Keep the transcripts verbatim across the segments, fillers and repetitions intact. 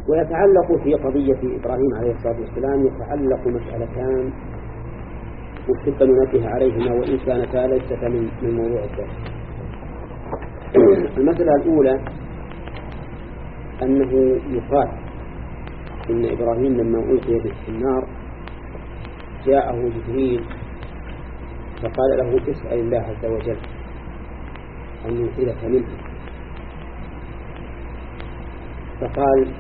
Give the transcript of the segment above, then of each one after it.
ويتعلق في قضية إبراهيم عليه الصلاة والسلام يتعلق مسألتان نحب أن ننبه عليهما وإن كانتا ليستا من موضوع الدرس. المسألة الأولى أنه يقال إن إبراهيم لما ألقي في النار جاءه جبريل فقال له اسأل الله عز وجل أن ينقذك منه، فقال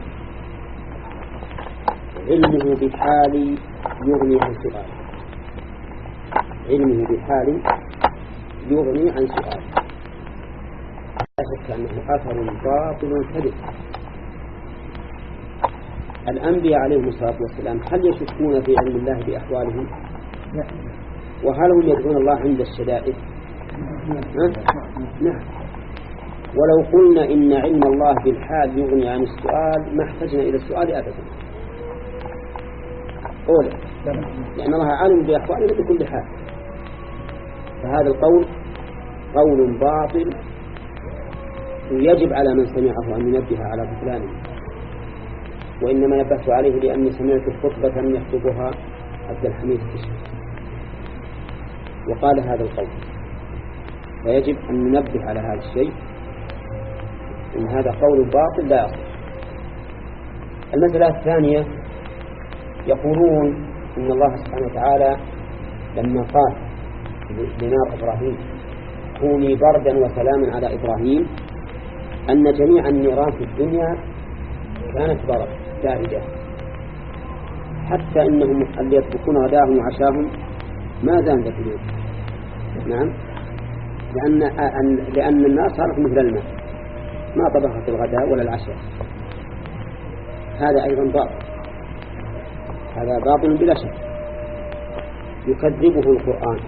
علمه بحالي يغني عن سؤال، علمه بحالي يغني عن سؤال. لا شك أنه أثر باطل كذب. الأنبياء عليهم الصلاة والسلام هل يشكون في علم الله بأحوالهم؟ وهل هم يدعون الله عند الشدائد؟ نعم. ولو قلنا إن علم الله بالحال يغني عن السؤال ما احتجنا إلى السؤال أبدا. أولا لأن الله عالم بأحوالهم بكل حال، فهذا القول قول باطل يجب على من سمعه أن ينبه على بطلانه. وإنما نبهت عليه لأني سمعت خطبة يخطبها عبد الحميد الكشف وقال هذا القول، فيجب أن ننبه على هذا الشيء إن هذا قول باطل لا يصح. المسألة الثانية يقولون إن الله سبحانه وتعالى لما قال لنار إبراهيم كوني بردا وسلاما على إبراهيم أن جميع النيران في الدنيا كانت برد باردة، حتى إنهم اللي يطبخون غداهم وعشاهم ما زال ذاك اليوم. نعم، لأن لأن النار صارت مثل الماء ما طبخت الغداء ولا العشاء. هذا أيضا باطل، هذا باطل بلا شك يكذبه القرآن،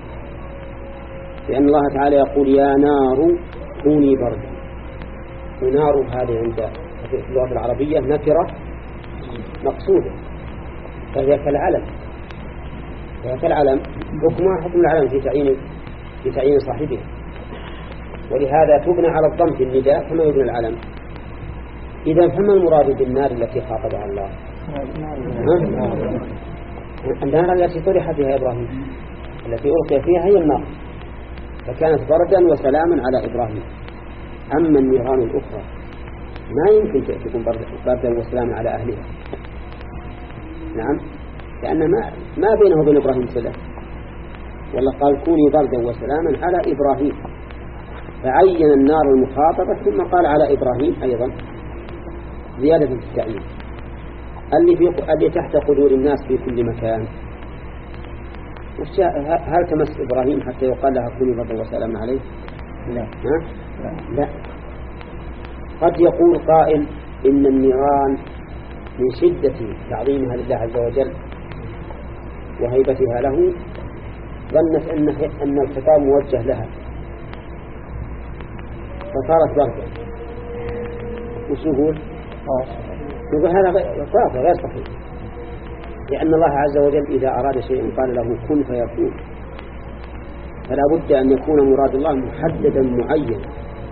لأن الله تعالى يقول يا نار كوني بردا. ونار هذه عند في اللغة العربية نكرة مقصودة، فهي كالعلم، فهي كالعلم حكمها حكم العلم في تعيين في تعيين صاحبه، ولهذا تبنى على الضم في النداء كما يبنى العلم. إذا فما المراد بالنار التي خاطبها الله؟ النار التي طرح فيها إبراهيم، التي ألقي فيها هي النار، فكانت بردا وسلاما على إبراهيم. أما النيران الأخرى ما يمكن تكون بردا وسلاما على أهلها. نعم، لأن ما ما بينه وبين إبراهيم صلة، والله قال كوني بردا وسلاما على إبراهيم، فعين النار المخاطبة ثم قال على إبراهيم أيضا زيادة في التعيين. اللي, في اللي تحت قدور الناس في كل مكان هل تمس إبراهيم حتى يقال لها كوني بردا وسلاما عليه؟ لا. ها؟ لا. لا. قد يقول قائل إن النيران من شدة تعظيمها لله عز وجل وهيبتها له ظنت أن أن الخطاب موجه لها فصارت بردا. وش نقول؟ نقول هذا غير غير صحيح، لأن الله عز وجل إذا أراد شيء قال له كن فيكون، فلا بد أن يكون مراد الله محددا معينا.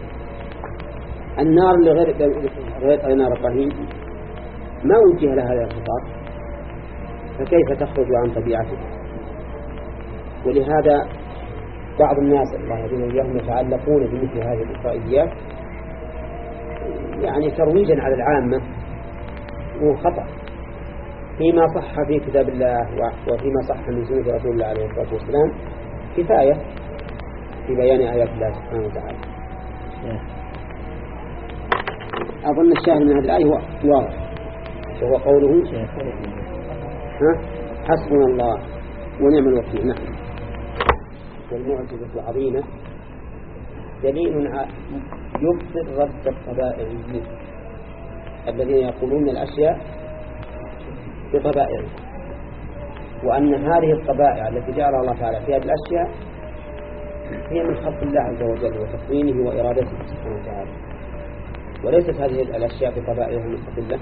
النار اللي غير غير نار إبراهيم ما وجه لها هذا الخطاب، فكيف تخرج عن طبيعتها؟ ولهذا بعض الناس الله يهديهم وإياهم يتعلقون بمثل هذه الإسرائيليات يعني ترويجا على العامة، وخطأ فيما صح في كتاب الله وفيما صح من سنة رسول الله عليه الصلاة والسلام كفاية في بيان آيات الله سبحانه وتعالى. أظن الشاهد من هذه الآية هو واضح، وهو قوله ها حسبنا الله ونعم الوكيل. نعم. والمعجزة العظيمة دليل يبطل رد الطبائعيين الذين يقولون الأشياء بطبائع، وأن هذه الطبائع التي جعلها الله تعالى في هذه الأشياء هي من خلق الله عز وجل وتقويمه وإرادته سبحانه وتعالى، وليست هذه الأشياء بطبائعها المستقلة.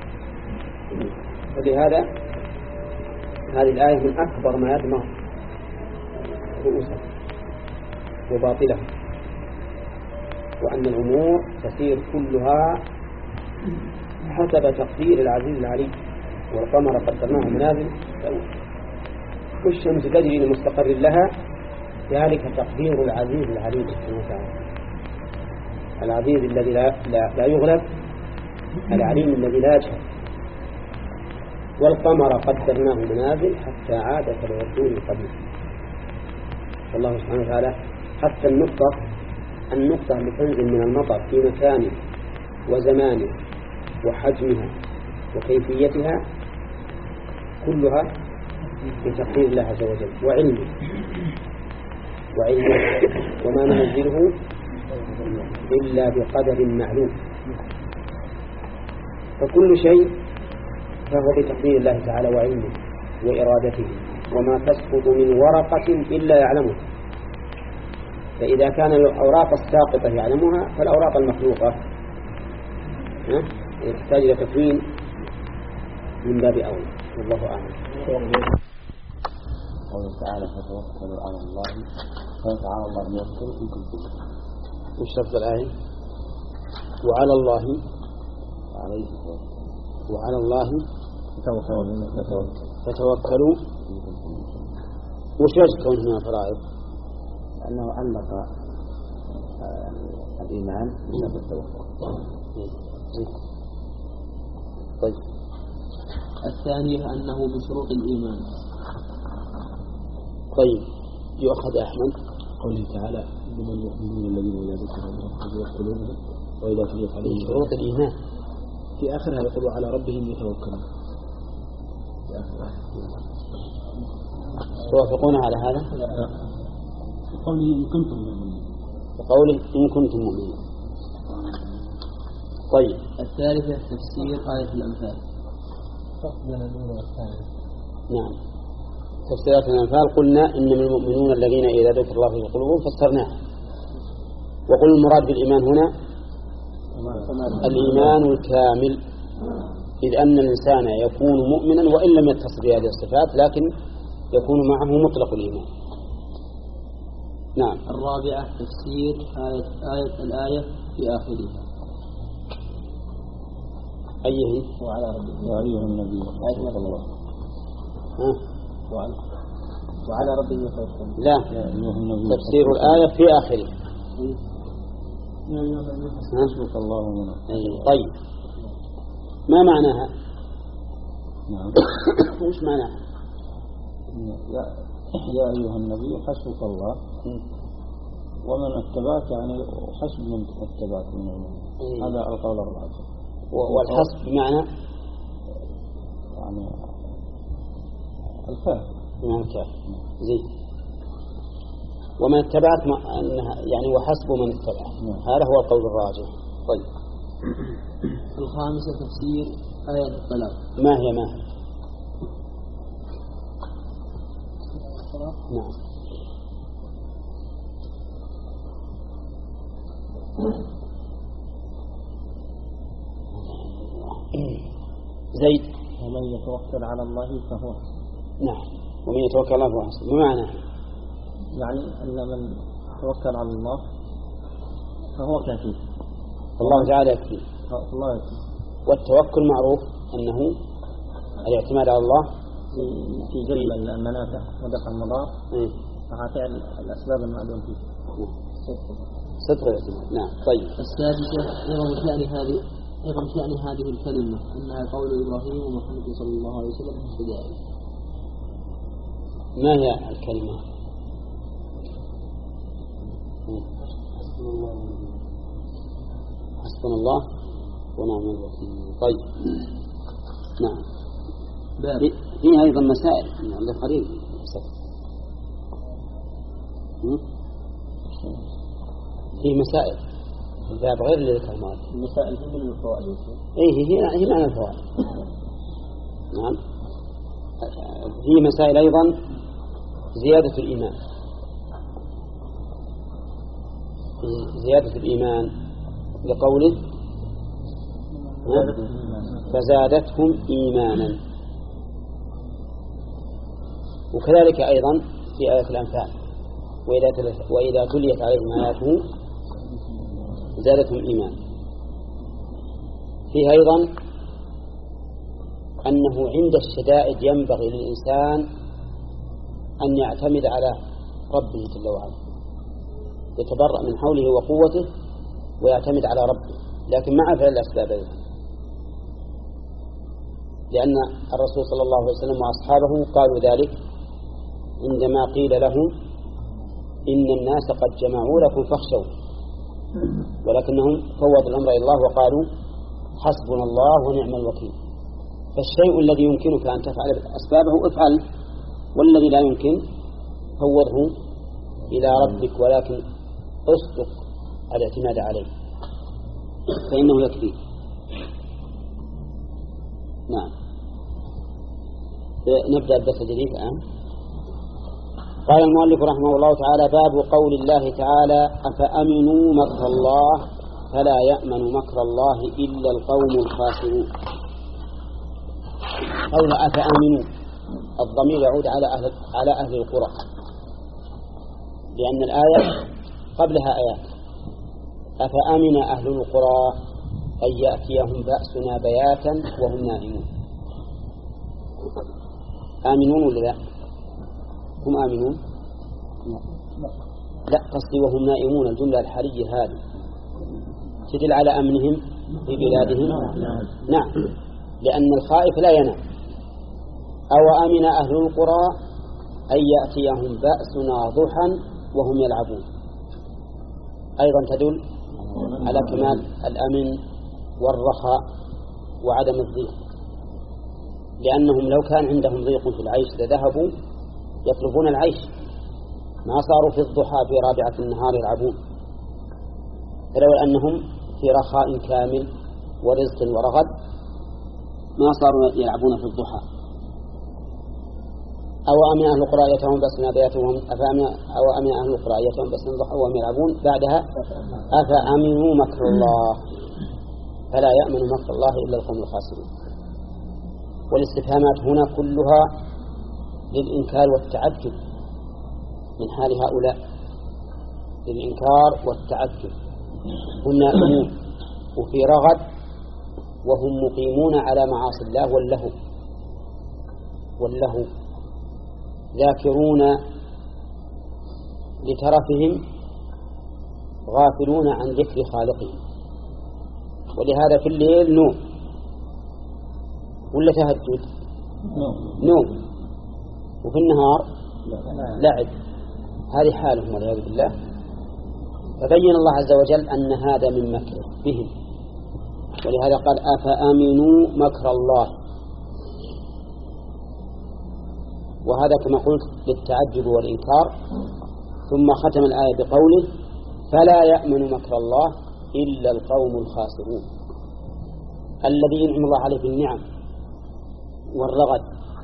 ولهذا هذه الآية من أكبر ما يدمغ رؤوسها وباطلها، وأن الأمور تسير كلها حسب تقدير العزيز العليم. والقمر قدرناه منازل والشمس تجري لمستقر لها، ذلك تقدير العزيز العليم سبحانه وتعالى. العزيز الذي لا, لا, لا يغلب، العليم الذي لا يجهل. والقمر قدرناه منازل حتى عاد كالعرجون القديم. الله سبحانه وتعالى حتى النقطة النقطة اللي تنزل من المطر في مكان وزمان وحجمها وكيفيتها كلها بتقدير الله عز وجل وعلمه وعلمه وما ننزله إلا بقدر معلوم. فكل شيء فهو بتقدير الله تعالى وعلمه وإرادته، وما تسقط من ورقة إلا يعلمه. فإذا كان الأوراق الساقطة يعلمها فالأوراق المخلوقة تحتاج إلى تكوين من باب أولى. والله أعلم. قوله تعالى فتوكلوا على الله فتعالى الله يوكل إن كنتم. وش لفظ الآية؟ وعلى الله عليه وعلى الله فتوكلوا فتوكلوا. وش وجه كونهما فرائض؟ لأنه علق الإيمان بشرط التوكل. طيب. الثانية أنه بشروط الإيمان. طيب يؤخذ أحمد قوله تعالى إنما المؤمنون الذين إذا ذكروا الله وجلت قلوبهم وإذا تليت عليهم شروط الإيمان. في آخرها يقولوا على ربهم يتوكلون. توافقون على هذا؟ قوله إن كنتم مؤمنين. وقوله إن كنتم مؤمنين. طيب. الثالثة تفسير آية الأنفال. نعم. تفسيرات الأنفال قلنا إنما المؤمنون الذين إذا ذكر الله في قلوبهم فسرناه. وقل المراد بالإيمان هنا الإيمان الكامل، إذ أن الإنسان يكون مؤمنا وإن لم يتصف بهذه الصفات، لكن يكون معه مطلق الإيمان. نعم. الرابعة تفسير آية, آية الآية في آخرها. أيه؟ وعلى ربه يا أيها النبي صلى الله عليه وسلم. وعلى وعلى ربه يتوكل. لا، تفسير الآية في آخره. يا أيها النبي حسبك الله ونعم الوكيل. طيب ما معناها؟ نعم. وش معناها؟ يا يا أيها النبي حسبك الله ومن اتبعك يعني حسب من اتبعك من المؤمنين. هذا القول الراجح. والحسب بمعنى يعني الكاف بمعنى الكاف. زين. ومن اتبعك أنها يعني وحسب من اتبعك. هذا هو القول الراجح. طيب. الخامسة تفسير آية الطلاق. ما هي ما هي؟ نعم. زيد. ومن يتوكل على الله فهو. نعم. ومن يتوكل على الله فهو حسبه. ما معناه؟ يعني أن من توكل على الله فهو كافي. الله تعالى يكفي. الله يكفي. والتوكل معروف أنه الاعتماد على الله في جلب المنافع ودفع المضار مع فعل الأسباب المعلوم فيه. صدق الاعتماد. نعم. طيب. السادسة أيضا شأن هذه أيضا شأن هذه الكلمة أنها قول إبراهيم ومحمد صلى الله عليه وسلم في البداية. ما هي الكلمة؟ حسبنا الله ونعم الوكيل. طيب. نعم. فيها أيضا مسائل يعني قليل. فيه مسائل الباب غير اللي ذكر المال. المسائل هي من الفوائد. إيه هي هي معنى الفوائد. نعم. فيه مسائل أيضا زيادة الإيمان. زيادة الإيمان لقوله فزادتهم إيمانا. وكذلك أيضا في آية الأنفال وإذا تليت عليهم آياته زادتهم إيمانا. فيها أيضا أنه عند الشدائد ينبغي للإنسان أن يعتمد على ربه جل وعلا، يتبرأ من حوله وقوته ويعتمد على ربه، لكن مع فعل الأسباب أيضا، لأن الرسول صلى الله عليه وسلم وأصحابه قالوا ذلك عندما قيل لهم إن الناس قد جمعوا لكم فاخشوا، ولكنهم فوضوا الأمر إلى الله وقالوا حسبنا الله ونعم الوكيل. فالشيء الذي يمكنك أن تفعل أسبابه افعل، والذي لا يمكن فوضه إلى ربك، ولكن اصدق الاعتماد عليه فإنه يكفي. نعم، نبدأ الدرس الجديد الآن. قال المؤلف رحمه الله تعالى: باب قول الله تعالى: أفأمنوا مكر الله فلا يأمن مكر الله إلا القوم الخاسرون. قول أفأمنوا الضمير يعود على أهل, على أهل القرى، لأن الآية قبلها آيات. أفأمن أهل القرى أن يأتيهم بأسنا بياتا وهم نائمون. آمنون ولا لا؟ هم آمنون؟ لا، قصدي وهم نائمون. الجملة الحالية هذه تدل على أمنهم في بلادهم. نعم، لأن الخائف لا ينام. أو أمن أهل القرى أن يأتيهم بأسنا ضحى وهم يلعبون، أيضا تدل على كمال الأمن والرخاء وعدم الضيق، لأنهم لو كان عندهم ضيق في العيش لذهبوا يطلبون العيش، ما صاروا في الضحى في رابعة النهار يلعبون. فلو أنهم في رخاء كامل ورزق ورغد ما صاروا يلعبون في الضحى. أو أمن أهل القرى يتهم بأسنا بياتهم أو أمن أهل القرى يتهم بأسنا ضحى وهم يلعبون. بعدها أفأمنوا مكر الله فلا يأمن مكر الله إلا القوم الخاسرون. والاستفهامات هنا كلها للإنكار والتعجب من حال هؤلاء، للإنكار والتعجب. هم نائمون وفي رغد وهم مقيمون على معاصي الله واللهو واللهو ذاكرون لترفهم غافلون عن ذكر خالقهم. ولهذا في الليل نوم ولا تهجد؟ نوم. وفي النهار لعب. هذه حالهم والعياذ بالله. فبين الله عز وجل أن هذا من مكر بهم، ولهذا قال أفأمنوا مكر الله، وهذا كما قلت للتعجب والإنكار. ثم ختم الآية بقوله فلا يأمن مكر الله إلا القوم الخاسرون. الذي ينعم الله عليه بالنعم والرغد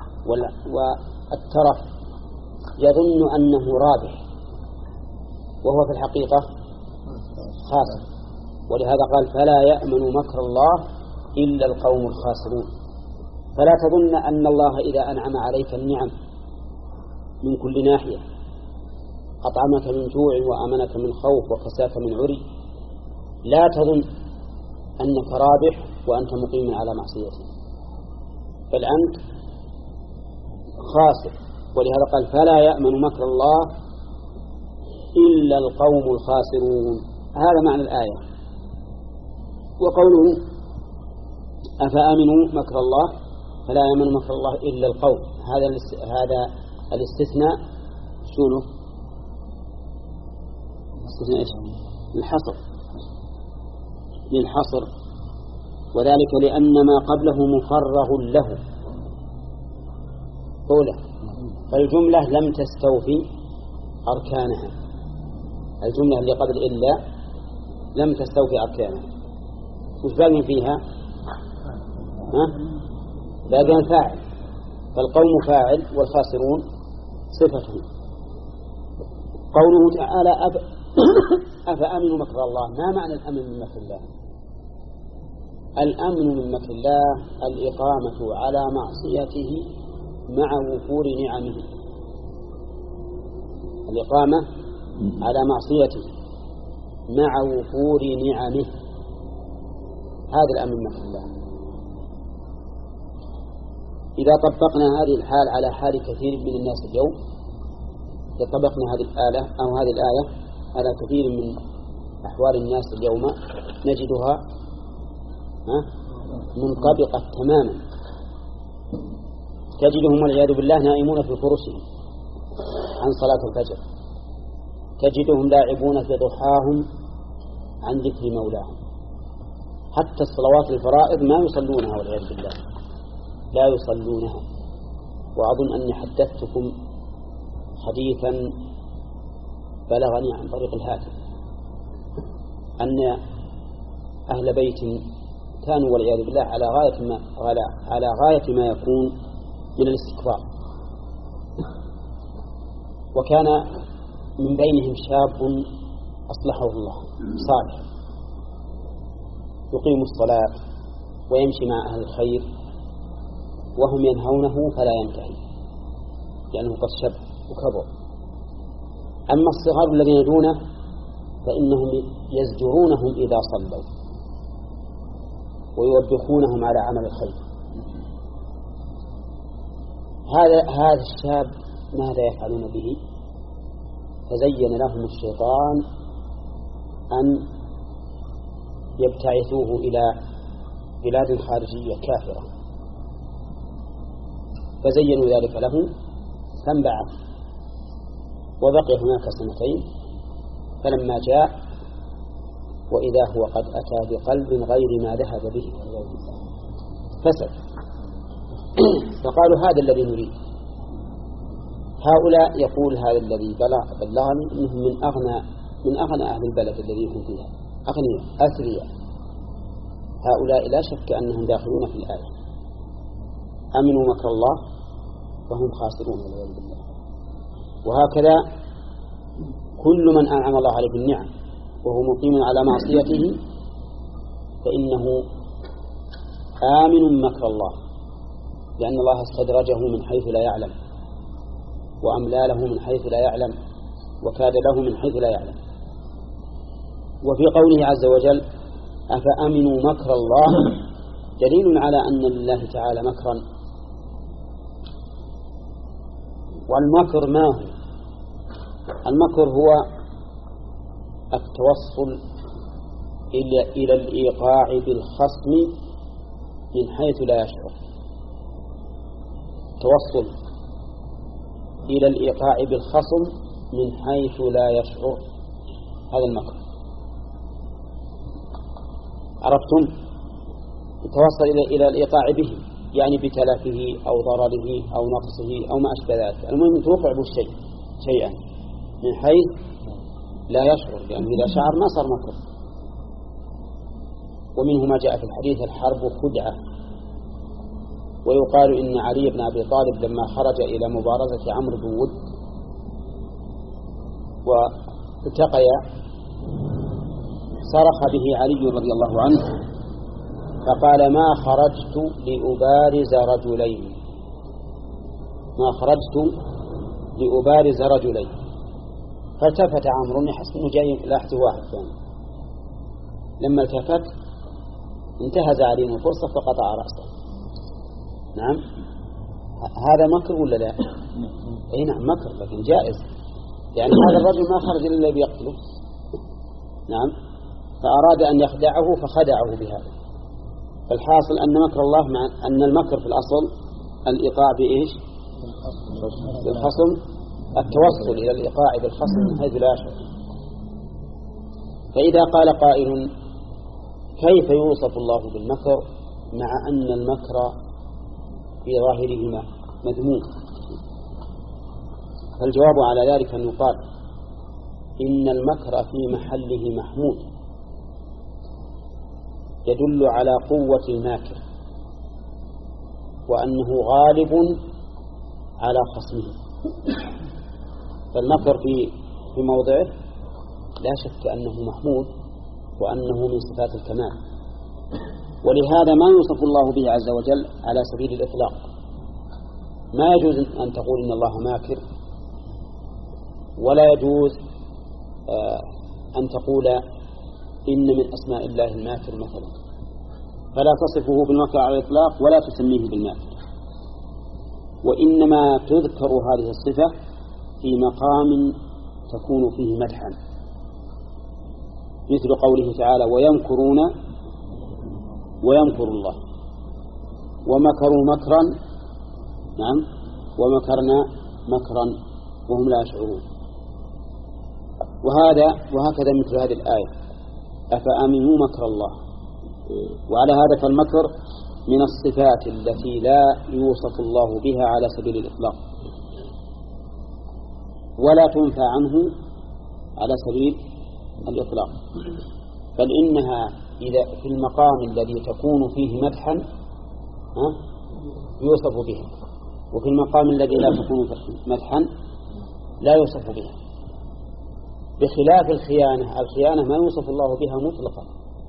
والترف يظن أنه رابح وهو في الحقيقة خاسر، ولهذا قال فلا يأمن مكر الله إلا القوم الخاسرون. فلا تظن أن الله إذا أنعم عليك النعم من كل ناحية، أطعمك من جوع وأمنك من خوف وكساك من عري، لا تظن أنك رابح وأنت مقيم على معصيته، بل أنت خاسر. ولهذا قال فلا يأمن مكر الله إلا القوم الخاسرون. هذا معنى الآية. وقوله أفأمنوا مكر الله فلا يأمن مكر الله إلا القوم، هذا هذا الاستثناء شنو؟ استثناء إيش؟ الحصر، للحصر، وذلك لأن ما قبله مفرغ له قوله. فالجملة لم تستوفي أركانها، الجملة اللي قبل إلا لم تستوفي أركانها. وش باقي فيها؟ ها؟ باقي فاعل، فالقوم فاعل والخاسرون صفته. قوله تعالى أف... أفأمنوا مكر الله، ما معنى الأمن من مكر الله؟ الأمن من مكر الله الإقامة على معصيته مع وفور نعمه، الإقامة على معصيته مع وفور نعمه، هذا الأمن من مكر الله. إذا طبقنا هذه الحال على حال كثير من الناس اليوم، طبقنا هذه الآلة أو هذه الآية على كثير من أحوال الناس اليوم، نجدها منطبقة تماما. تجدهم والعياذ بالله نائمون في فرشهم عن صلاة الفجر، تجدهم لاعبون في ضحاهم عن ذكر مولاهم، حتى الصلوات الفرائض ما يصلونها والعياذ بالله، لا يصلونها. وأظن أني حدثتكم حديثا بلغني عن طريق الهاتف أن أهل بيت كانوا والعياذ بالله على غاية ما على غاية ما يكون من الاستكبار، وكان من بينهم شاب أصلحه الله صالح يقيم الصلاة ويمشي مع أهل الخير وهم ينهونه فلا ينتهي لأنه قد شب وكبر. أما الصغار الذين دونه فإنهم يزجرونهم إذا صلوا ويوبخونهم على عمل الخير. هذا هذا الشاب ماذا يفعلون به؟ فزين لهم الشيطان أن يبتعثوه إلى بلاد خارجية كافرة، فزينوا ذلك له فانبعث وبقي هناك سنتين، فلما جاء وإذا هو قد أتى بقلب غير ما ذهب به فسد. فقالوا هذا الذي نريد. هؤلاء يقول هذا الذي بلغني إنهم من أغنى من أغنى أهل البلد الذي هم فيها، أغنياء أثرياء. هؤلاء لا شك أنهم داخلون في الآية، أمنوا مكر الله فهم خاسرون والعياذ بالله. وهكذا كل من أنعم الله عليه بالنعم وهو مقيم على معصيته فإنه آمن مكر الله، لأن الله استدرجه من حيث لا يعلم وأملى له من حيث لا يعلم وكاد له من حيث لا يعلم. وفي قوله عز وجل أفأمنوا مكر الله دليل على أن لله تعالى مكرا. والمكر ما هو؟ المكر هو التوصل إلى إلى الإيقاع بالخصم من حيث لا يشعر، توصل إلى الإيقاع بالخصم من حيث لا يشعر، هذا المكر. عرفتم؟ يتوصل إلى إلى الإيقاع به، يعني بتلفه أو ضرره أو نقصه أو ما أشبه ذلك. المهم توقع بالشيء شيئا من حيث لا يشعر، لأنه إذا شعر ما صار مكر. ومنه ما جاء في الحديث الحرب خدعة. ويقال إن علي بن أبي طالب لما خرج إلى مبارزة عمرو بن ود والتقي صرخ به علي رضي الله عنه فقال ما خرجت لأبارز رجلين ما خرجت لأبارز رجلين فالتفت عمرو يحس انه جاي لاحظه واحد ثاني. لما التفت انتهز عليه الفرصة فقطع رأسه. نعم، هذا مكر ولا لا؟ اي نعم مكر، لكن جائز، يعني هذا الرجل ما خرج الا بيقتله. نعم، فأراد أن يخدعه فخدعه بهذا. فالحاصل أن مكر الله مع أن المكر في الأصل الإيقاع بإيش؟ بالخصم، التوصل إلى الإيقاع بالخصم من حيث لا يشعر. فإذا قال قائل كيف يوصف الله بالمكر مع أن المكر في ظاهره مذموم؟ فالجواب على ذلك أن يقال إن المكر في محله محمود، يدل على قوة الماكر وأنه غالب على خصمه. فالمكر في في موضعه لا شك أنه محمود وأنه من صفات الكمال، ولهذا ما يوصف الله به عز وجل على سبيل الإطلاق. ما يجوز أن تقول إن الله ماكر، ولا يجوز أن تقول إن من أسماء الله الماكر مثلا، فلا تصفه بالمكر على الإطلاق ولا تسميه بالماكر. وإنما تذكر هذه الصفة في مقام تكون فيه مدحا، مثل قوله تعالى ويمكرون ويمكر الله، ومكروا مكرا نعم ومكرنا مكرا وهم لا يشعرون. وهذا وهكذا مثل هذه الآية أفأمنوا مكر الله. وعلى هذا فالمكر من الصفات التي لا يوصف الله بها على سبيل الإطلاق، ولا تنفى عنه على سبيل الإطلاق، بل إنها إذا في المقام الذي تكون فيه مدحا يوصف به، وفي المقام الذي لا تكون مدحا لا يوصف به، بخلاف الخيانة. الخيانة ما يوصف الله بها مطلقا،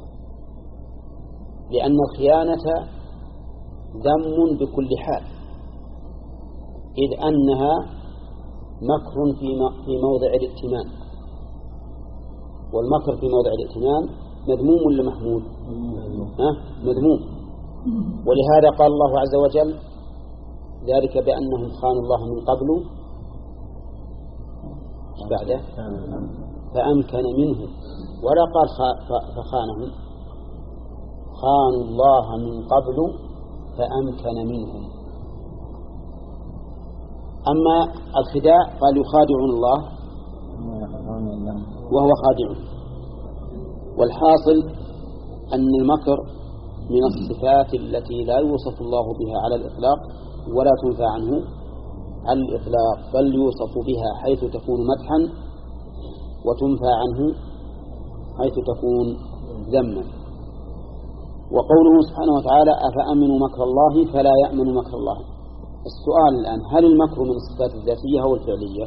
لأن الخيانة ذم بكل حال، إذ أنها مكر في موضع الائتمان، والمكر في موضع الائتمان مذموم ولا محمود؟ مذموم. ولهذا قال الله عز وجل ذلك بأنهم خانوا الله من قبل بعده فأمكن منهم، ولا قال فخانهم، خانوا الله من قبل فأمكن منهم. أما الخداع قال يخادعون الله وهو خادع. والحاصل أن المكر من الصفات التي لا يوصف الله بها على الإطلاق ولا تنفى عنه على الإطلاق، بل يوصف بها حيث تكون مدحا وتنفى عنه حيث تكون ذما. وقوله سبحانه وتعالى أفأمنوا مكر الله فلا يأمن مكر الله. السؤال الآن هل المكر من الصفات الذاتية أو الفعلية؟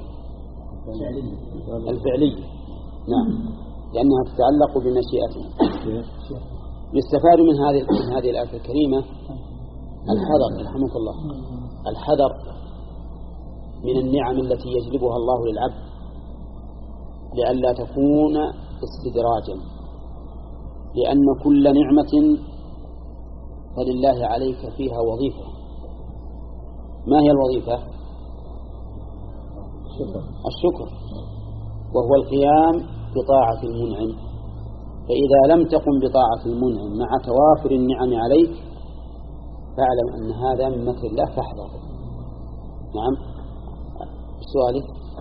الفعلية نعم، لأنها تتعلق بمشيئته. يستفاد من هذه من هذه الآية الكريمة الحذر، رحمك الله، الحذر من النعم التي يجلبها الله للعبد لئلا تكون استدراجا، لأن كل نعمة فلله عليك فيها وظيفة. ما هي الوظيفة؟ الشكر، وهو القيام بطاعة المنعم. فإذا لم تقم بطاعة المنعم مع توافر النعم عليك فاعلم أن هذا من مكر الله فاحذر. نعم. سؤالي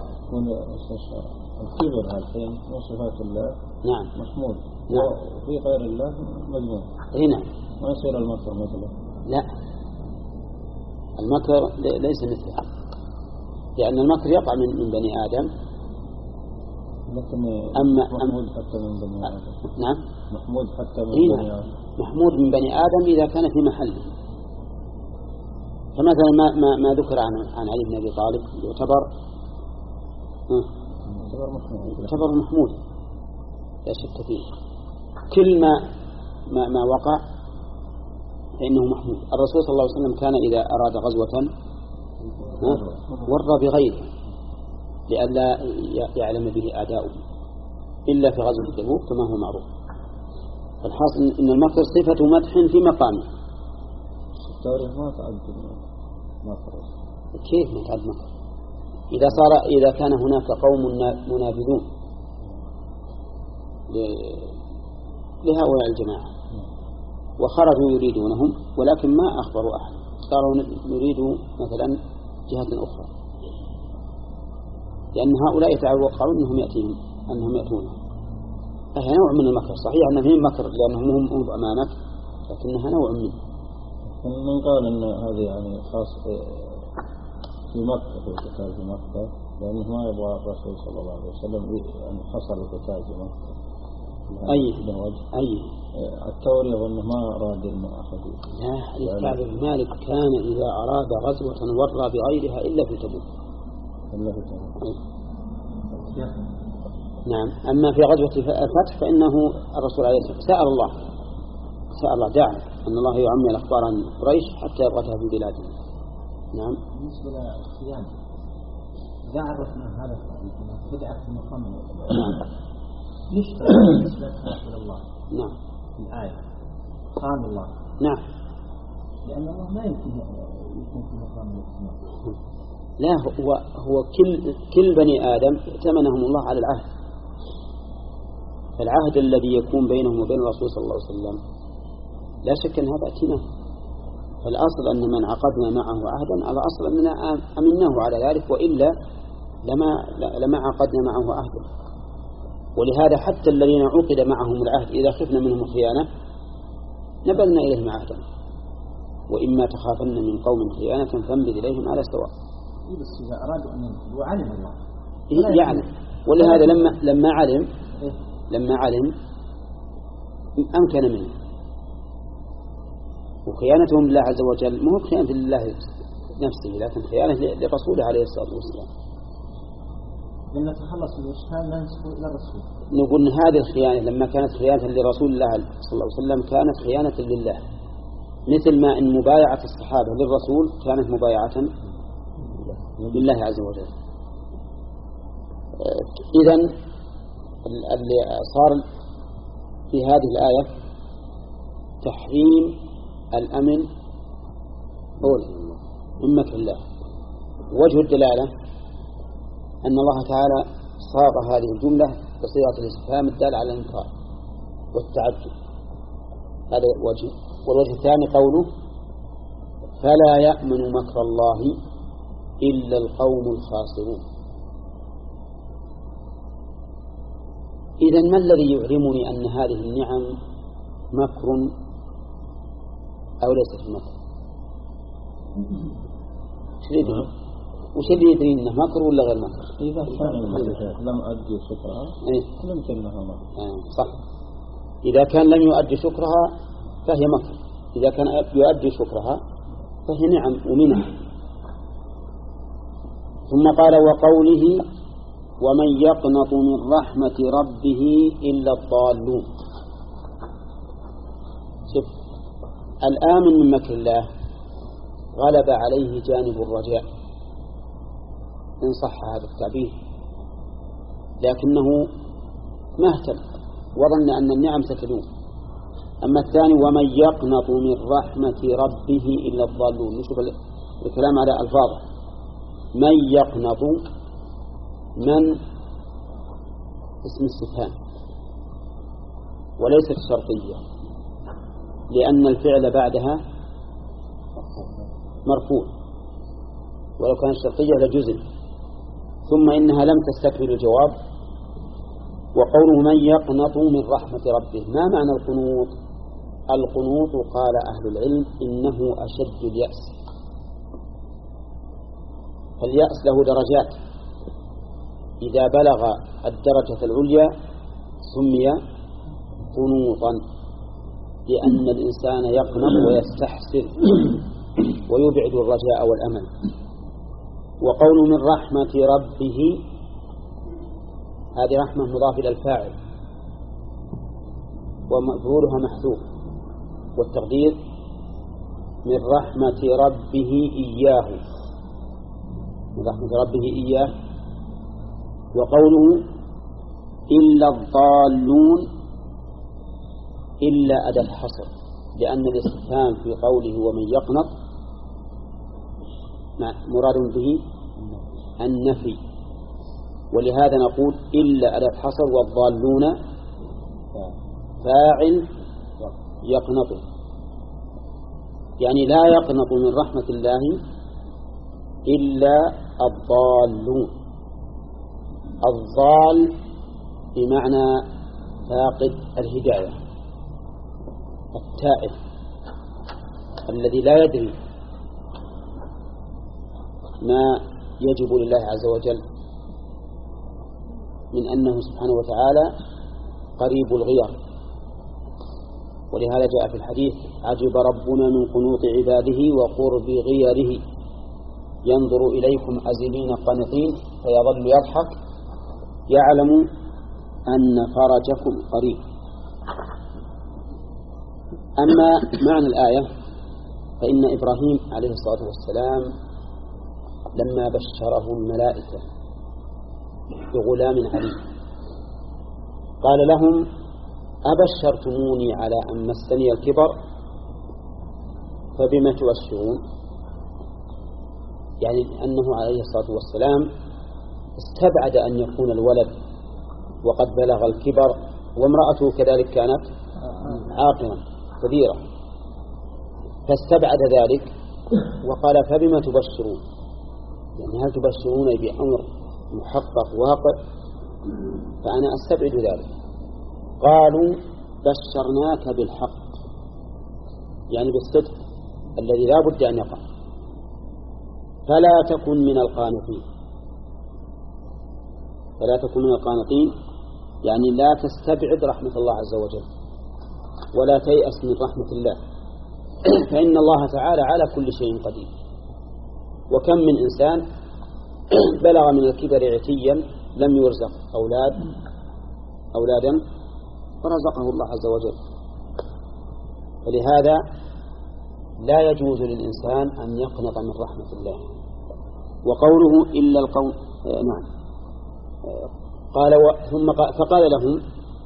الكبر الحين من صفات الله نعم محمود، نعم، وفي غير الله مذموم. هنا ما يصير المكر مثله؟ لا، المكر ليس مثله، لأن المكر يقع من, من بني آدم، لكن أما محمود حتى من بني آدم. نعم محمود حتى من هنا. بني آدم. محمود من بني آدم إذا كان في محله. فمثلا ما, ما, ما ذكر عن, عن علي بن أبي طالب يعتبر يعتبر محمود، يعتبر محمود لا شك فيه. كل ما, ما, ما وقع فإنه محمود. الرسول صلى الله عليه وسلم كان إذا أراد غزوة ور بغيره لئلا يعلم به أعداؤه، إلا في غزوة تبوك كما هو معروف. الحاصل إن المكر صفة مدح في مقامه. التاريخ ما تعد مكر. كيف ما تعد مكر؟ إذا صار إذا كان هناك قوم منابذون لهؤلاء الجماعة وخرجوا يريدونهم ولكن ما أخبروا أحد، صاروا يريدوا مثلا جهة أخرى، لأن هؤلاء يتوقعون أنهم يأتيهم أنهم يأتونهم، فهي نوع من المكر. صحيح أن فيهم مكر لأنهم هم أمامك، لكنها نوع منه. من قال أن هذه يعني خاص في مكة، في القتال في مكة، لأنه ما يبغى الرسول صلى الله عليه وسلم يعني حصل القتال في مكة. أي أي التوري وأنه ما أراد أحد. لا، كعب بن مالك كان إذا أراد غزوة ورى بغيرها إلا في تبوك. إلا في تبوك. نعم. أما في غزوة الفتح فإنه الرسول عليه الصلاة والسلام سأل الله سأل الله دعا أن الله يعمي الأخبار عن قريش حتى يبغتها في بلادهم. نعم. بالنسبة للصيام إذا عرفنا هذا بدعة المقام نعم نشترك بالنسبة إلى الله. نعم. الآية قال الله نعم لأن الله ما يمكن يكون في مقام الاقتناع. لا، هو هو كل كل بني آدم ائتمنهم الله على العهد، فالعهد الذي يكون بينهم وبين الرسول صلى الله عليه وسلم لا شك أن هذا ائتمان. فالأصل أن من عقدنا معه عهدا على أصل أننا أمناه على ذلك، وإلا لما لما عقدنا معه عهدا. ولهذا حتى الذين عقد معهم العهد إذا خفنا منهم الخيانة نبذنا إليهم عهدا، وإما تخافن من قوم خيانة فانبذ إليهم على سواء. بس إذا أرادوا أن ينبذوا علم الله يعلم، ولهذا لما لما علم لما علم أمكن منه. وخيانتهم لله عز وجل مو خيانة لله نفسه، لكن خيانة لرسوله عليه الصلاة والسلام. لما تخلص من الإشكال لا نسبه إلى الرسول. نقول إن هذه الخيانة لما كانت خيانة لرسول الله صلى الله عليه وسلم كانت خيانة لله، مثل ما إن مبايعة الصحابة للرسول كانت مبايعة لله عز وجل. إذن اللي صار في هذه الآية تحريم الأمن أولا من مكر الله. وجه الدلالة أن الله تعالى صاغ هذه الجملة بصيغة الاستفهام الدالة على الإنكار والتعجب، هذا وجه. والوجه الثاني قوله فلا يأمن مكر الله إلا القوم الخاسرون. إذن ما الذي يعلمني أن هذه النعم مكر أو ليست مكر؟ وش اللي يدري إنه مكر ولا غير مكر؟ إذا كان لم أؤدي شكرها لم تنها مكر. آه صح، إذا كان لم يؤدي شكرها فهي مكر، إذا كان يؤدي شكرها فهي نعم ومنح. ثم قال وقوله ومن يقنط من رحمة ربه إلا الضالون. شوف، الآمن من مكر الله غلب عليه جانب الرجاء إن صح هذا التعبير، لكنه ما اهتم وظن أن النعم ستدوم. أما الثاني ومن يقنط من رحمة ربه إلا الضالون، نشوف الكلام على ألفاظه. من يقنط، من اسم استفهام وليست شرطية، لأن الفعل بعدها مرفوع، ولو كانت شرطية لجزم. ثم إنها لم تستكمل الجواب. وقوله من يقنط من رحمة ربه، ما معنى القنوط؟ القنوط قال أهل العلم إنه أشد اليأس. فاليأس له درجات، إذا بلغ الدرجة العليا سمي قنوطا، لأن الإنسان يقنط ويستحسر ويبعد الرجاء والأمل. وقول من رحمة ربه، هذه رحمة مضاف إلى الفاعل ومفعولها محذوف، والتقدير من رحمة ربه إياه، من رحمة ربه إياه. وقوله إلا الضالون، إلا أداة حصر، لأن الاستفهام في قوله ومن يقنط مراد به النفي، ولهذا نقول إلا أداة حصر والضالون فاعل يقنط، يعني لا يقنط من رحمة الله إلا الضالون. الضال بمعنى فاقد الهداية، التائه الذي لا يدري ما يجب لله عز وجل من أنه سبحانه وتعالى قريب الغير. ولهذا جاء في الحديث عجب ربنا من قنوط عباده وقرب غيره، ينظر إليكم أزلين قانطين فيظل يضحك يعلم أن فرجكم قريب. أما معنى الآية فإن إبراهيم عليه الصلاة والسلام لما بشره الملائكة بغلام عليم قال لهم أبشرتموني على أن مسني الكبر فبما تبشرون، يعني أنه عليه الصلاة والسلام استبعد أن يكون الولد وقد بلغ الكبر وامرأته كذلك كانت عاقرا كبيرة، فاستبعد ذلك وقال فبما تبشرون، يعني هل تبشرون بأمر محقق واقع؟ فأنا أستبعد ذلك. قالوا بشرناك بالحق، يعني بالصدق الذي لا بد أن يقع، فلا تكن من القانطين. فلا تكن من القانطين يعني لا تستبعد رحمة الله عز وجل ولا تيأس من رحمة الله، فإن الله تعالى على كل شيء قدير. وكم من إنسان بلغ من الكبر عتيا لم يرزق أولاد أولادا فرزقه الله عز وجل. فلهذا لا يجوز للإنسان أن يقنط من رحمة الله. وقوله إلا القوم آه نعم آه قال و... ثم قال فقال لهم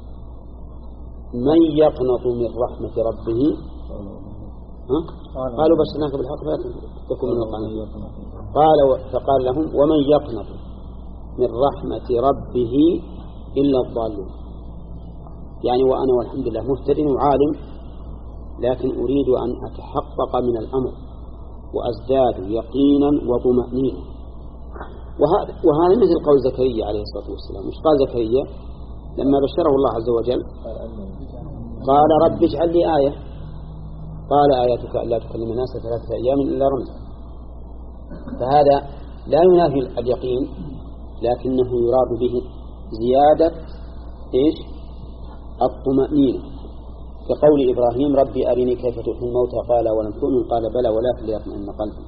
من يقنط من رحمة ربه ها؟ قالوا بشرناك بالحق فلا تكن من القانطين. قال و... فقال لهم ومن يقنط من رحمة ربه إلا الضالون، يعني وأنا والحمد لله مهتد وعالم، لكن أريد أن أتحقق من الأمر وأزداد يقينا وطمأنينة. وهذا, وهذا مثل قول زكريا عليه الصلاة والسلام. مش قال زكريا لما بشره الله عز وجل قال رب اجعل لي آية، قال آياتك ألا تكلم الناس ثلاثة أيام إلا رمزا. فهذا لا ينافي اليقين، لكنه يراد به زيادة إيش؟ الطمأنينة، كقول إبراهيم ربي أرني كيف تحيي الموتى قال ولم تؤمن قال بلى ولكن ليطمئن قلبي.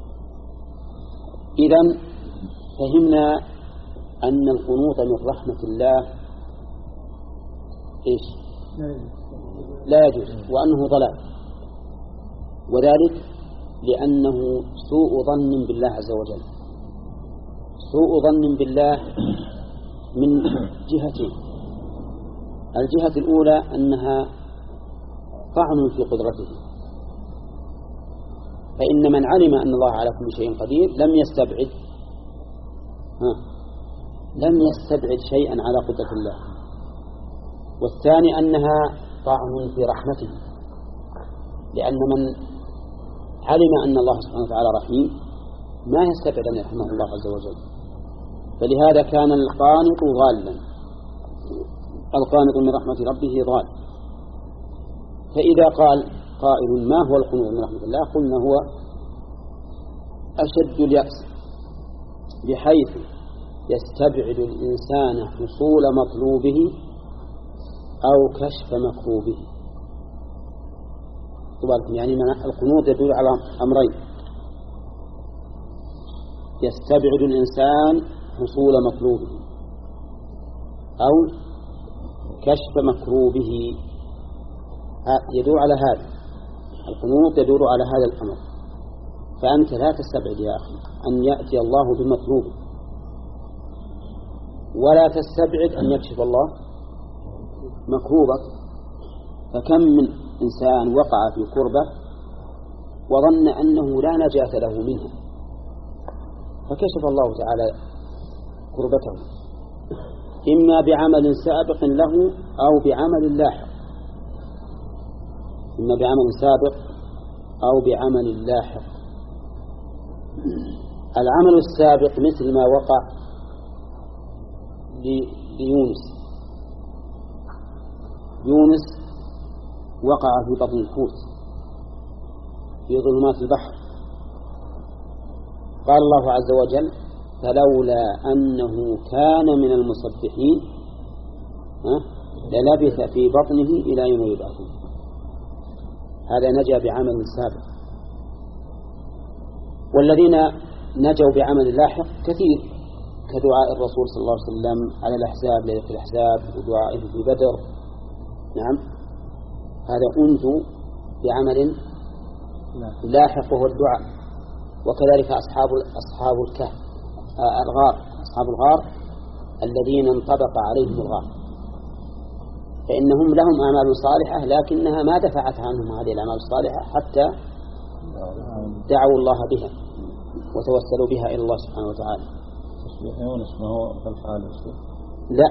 إذن فهمنا أن القنوط من رحمة الله إيش؟ لا يجوز، وأنه ضلال، وذلك لأنه سوء ظن بالله عز وجل. سوء ظن بالله من جهتين. الجهة الأولى أنها طعن في قدرته، فإن من علم أن الله على كل شيء قدير لم يستبعد ها لم يستبعد شيئا على قدرة الله. والثاني أنها طعن في رحمته، لأن من علم أن الله سبحانه وتعالى رحيم ما يستبعد أن يرحمه الله عز وجل. فلهذا كان القانط ضالا، القانط من رحمة ربه ضال. فإذا قال قائل ما هو القنوط من رحمة الله؟ قلنا هو أشد اليأس، بحيث يستبعد الإنسان حصول مطلوبه أو كشف مكروبه. يعني القنوط يدل على أمرين: يستبعد الإنسان حصول مطلوبه أو كشف مكروبه، يدور على هذا القنوط، يدور على هذا الأمر. فأنت لا تستبعد يا أخي أن يأتي الله بمطلوبه، ولا تستبعد أن يكشف الله مكروبك. فكم من إنسان وقع في كربة وظن أنه لا نجاة له منها، فكشف الله تعالى كربته، إما بعمل سابق له أو بعمل لاحق، إما بعمل سابق أو بعمل لاحق. العمل السابق مثل ما وقع ليونس. يونس وقع في بطن الحوت في ظلمات البحر، قال الله عز وجل فلولا أنه كان من المسبحين للبث في بطنه إلى يوم يبعثون. هذا نجا بعمل سابق. والذين نجوا بعمل لاحق كثير، كدعاء الرسول صلى الله عليه وسلم على الأحزاب ليلة الأحزاب ودعائه في بدر. نعم، هذا أنجوا بعمل لاحق وهو الدعاء. وكذلك أصحاب أصحاب الكهف الغار أصحاب الغار الذين انطبق عليهم الغار، فإنهم لهم أعمال صالحة لكنها ما دفعت عنهم هذه الأعمال الصالحة حتى دعوا الله بها وتوسلوا بها إلى الله سبحانه وتعالى. تسبيح يونس ما هو في الحال؟ لا،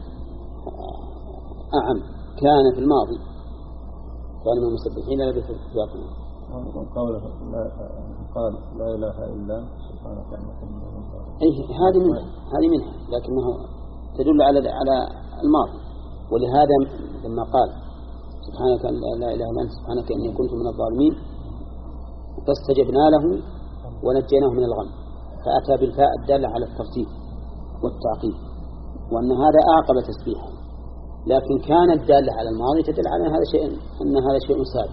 أعم، كان في الماضي كان من المسبحين لبثوا في باطنهم. قوله قال لا إله إلا سبحانك إني كنت من الظالمين. أي هذه منها هذه منها لكنه تدل على على الماضي. ولهذا لما قال سبحانك لا إله إلا أنت سبحانك إني كنت من الظالمين فاستجبنا له ونجيناه من الغم، فأتى بالفاء الدالة على الترتيب والتعقيب، وأن هذا أعقب تسبيحا. لكن كانت دالة على الماضي تدل على هذا شيء أن هذا شيء سابق.